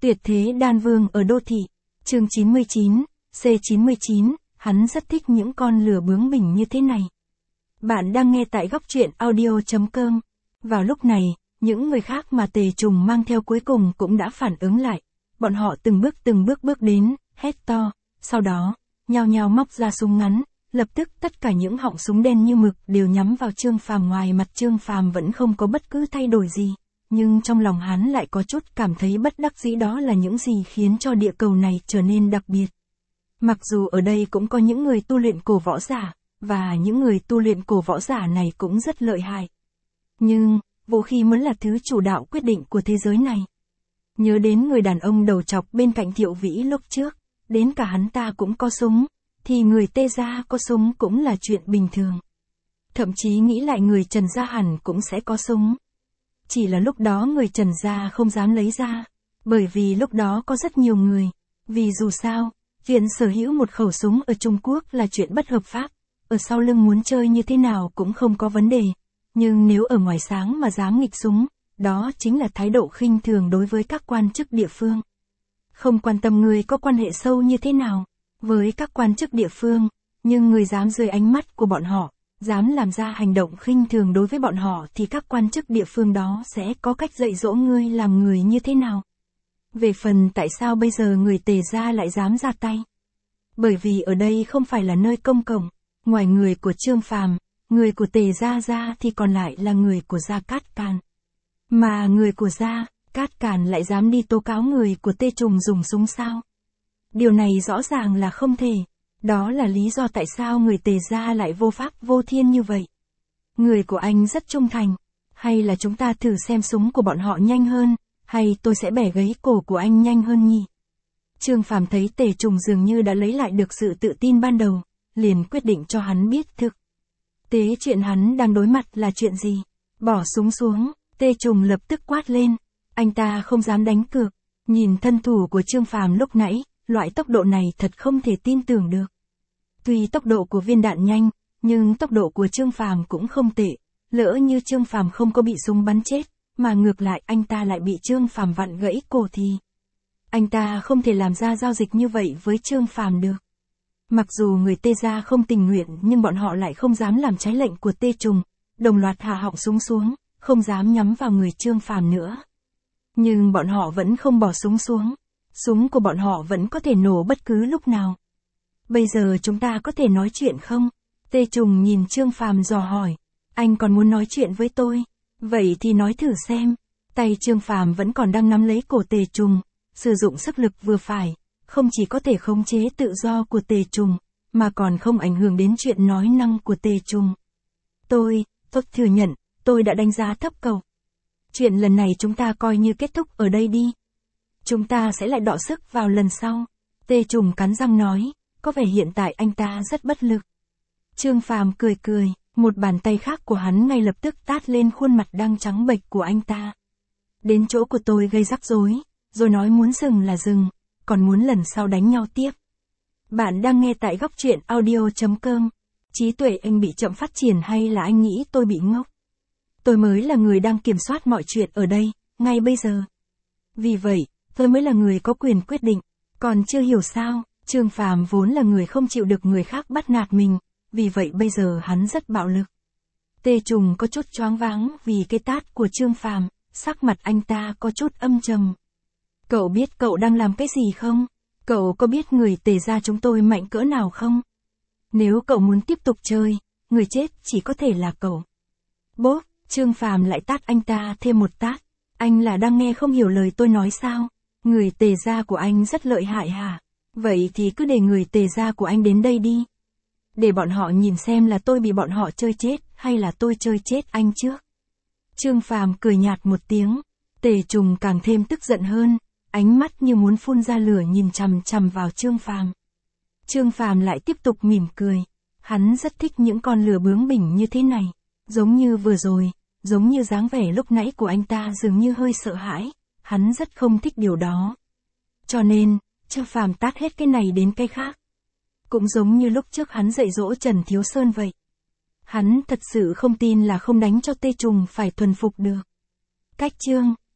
Tuyệt thế đan vương ở đô thị. Chương 99, C99, hắn rất thích những con lừa bướng bỉnh như thế này. Bạn đang nghe tại góc truyện audio.com. Vào lúc này, những người khác mà Tề Trùng mang theo cuối cùng cũng đã phản ứng lại. Bọn họ từng bước bước đến, hét to, sau đó, nhao nhao móc ra súng ngắn, lập tức tất cả những họng súng đen như mực đều nhắm vào Trương Phàm. Ngoài mặt Trương Phàm vẫn không có bất cứ thay đổi gì, nhưng trong lòng hắn lại có chút cảm thấy bất đắc dĩ. Đó là những gì khiến cho địa cầu này trở nên đặc biệt. Mặc dù ở đây cũng có những người tu luyện cổ võ giả, và những người tu luyện cổ võ giả này cũng rất lợi hại. Nhưng, vũ khí mới là thứ chủ đạo quyết định của thế giới này. Nhớ đến người đàn ông đầu trọc bên cạnh Thiệu Vĩ lúc trước, đến cả hắn ta cũng có súng, thì người Tề gia có súng cũng là chuyện bình thường. Thậm chí nghĩ lại người Trần gia hẳn cũng sẽ có súng. Chỉ là lúc đó người Trần gia không dám lấy ra, bởi vì lúc đó có rất nhiều người. Vì dù sao, chuyện sở hữu một khẩu súng ở Trung Quốc là chuyện bất hợp pháp, ở sau lưng muốn chơi như thế nào cũng không có vấn đề. Nhưng nếu ở ngoài sáng mà dám nghịch súng, đó chính là thái độ khinh thường đối với các quan chức địa phương. Không quan tâm người có quan hệ sâu như thế nào với các quan chức địa phương, nhưng người dám dưới ánh mắt của bọn họ, dám làm ra hành động khinh thường đối với bọn họ thì các quan chức địa phương đó sẽ có cách dạy dỗ ngươi làm người như thế nào. Về phần tại sao bây giờ người Tề gia lại dám ra tay? Bởi vì ở đây không phải là nơi công cộng, ngoài người của Trương Phàm, người của Tề gia ra thì còn lại là người của Gia Cát Càn. Mà người của Gia Cát Càn lại dám đi tố cáo người của Tề Trùng dùng súng sao? Điều này rõ ràng là không thể. Đó là lý do tại sao người Tề gia lại vô pháp vô thiên như vậy. Người của anh rất trung thành. Hay là chúng ta thử xem súng của bọn họ nhanh hơn, hay tôi sẽ bẻ gãy cổ của anh nhanh hơn nhỉ? Trương Phàm thấy Tề Trùng dường như đã lấy lại được sự tự tin ban đầu, liền quyết định cho hắn biết thực tế chuyện hắn đang đối mặt là chuyện gì. Bỏ súng xuống, Tề Trùng lập tức quát lên. Anh ta không dám đánh cược. Nhìn thân thủ của Trương Phàm lúc nãy, loại tốc độ này thật không thể tin tưởng được. Tuy tốc độ của viên đạn nhanh, nhưng tốc độ của Trương Phàm cũng không tệ. Lỡ như Trương Phàm không có bị súng bắn chết, mà ngược lại anh ta lại bị Trương Phàm vặn gãy cổ thì anh ta không thể làm ra giao dịch như vậy với Trương Phàm được. Mặc dù người Tề gia không tình nguyện nhưng bọn họ lại không dám làm trái lệnh của Tề Trùng, đồng loạt hạ họng súng xuống, không dám nhắm vào người Trương Phàm nữa. Nhưng bọn họ vẫn không bỏ súng xuống. Súng của bọn họ vẫn có thể nổ bất cứ lúc nào. Bây giờ chúng ta có thể nói chuyện không? Tề Trùng nhìn Trương Phàm dò hỏi. Anh còn muốn nói chuyện với tôi? Vậy thì nói thử xem. Tay Trương Phàm vẫn còn đang nắm lấy cổ Tề Trùng, sử dụng sức lực vừa phải, không chỉ có thể khống chế tự do của Tề Trùng, mà còn không ảnh hưởng đến chuyện nói năng của Tề Trùng. Tôi thừa nhận, tôi đã đánh giá thấp cậu. Chuyện lần này chúng ta coi như kết thúc ở đây đi. Chúng ta sẽ lại đọ sức vào lần sau. Tề Trùng cắn răng nói, có vẻ hiện tại anh ta rất bất lực. Trương Phàm cười, một bàn tay khác của hắn ngay lập tức tát lên khuôn mặt đang trắng bệch của anh ta. Đến chỗ của tôi gây rắc rối, rồi nói muốn dừng là dừng, còn muốn lần sau đánh nhau tiếp. Bạn đang nghe tại góc truyện audio.com. Trí tuệ anh bị chậm phát triển hay là anh nghĩ tôi bị ngốc? Tôi mới là người đang kiểm soát mọi chuyện ở đây, ngay bây giờ. Vì vậy, tôi mới là người có quyền quyết định. Còn chưa hiểu sao? Trương Phàm vốn là người không chịu được người khác bắt nạt mình, vì vậy bây giờ hắn rất bạo lực. Tề Trùng có chút choáng váng vì cái tát của Trương Phàm, sắc mặt anh ta có chút âm trầm. Cậu biết cậu đang làm cái gì không? Cậu có biết người Tề gia chúng tôi mạnh cỡ nào không? Nếu cậu muốn tiếp tục chơi, người chết chỉ có thể là cậu. Bốp, Trương Phàm lại tát anh ta thêm một tát. Anh là đang nghe không hiểu lời tôi nói sao? Người Tề gia của anh rất lợi hại hả? Vậy thì cứ để người Tề gia của anh đến đây đi. Để bọn họ nhìn xem là tôi bị bọn họ chơi chết, hay là tôi chơi chết anh trước. Trương Phàm cười nhạt một tiếng. Tề Trùng càng thêm tức giận hơn, ánh mắt như muốn phun ra lửa nhìn chằm chằm vào Trương Phàm. Trương Phàm lại tiếp tục mỉm cười. Hắn rất thích những con lừa bướng bỉnh như thế này. Giống như vừa rồi, giống như dáng vẻ lúc nãy của anh ta dường như hơi sợ hãi. Hắn rất không thích điều đó. Cho nên, Trương Phàm tát hết cái này đến cái khác. Cũng giống như lúc trước hắn dạy dỗ Trần Thiếu Sơn vậy. Hắn thật sự không tin là không đánh cho Tề Trùng phải thuần phục được. Cách chương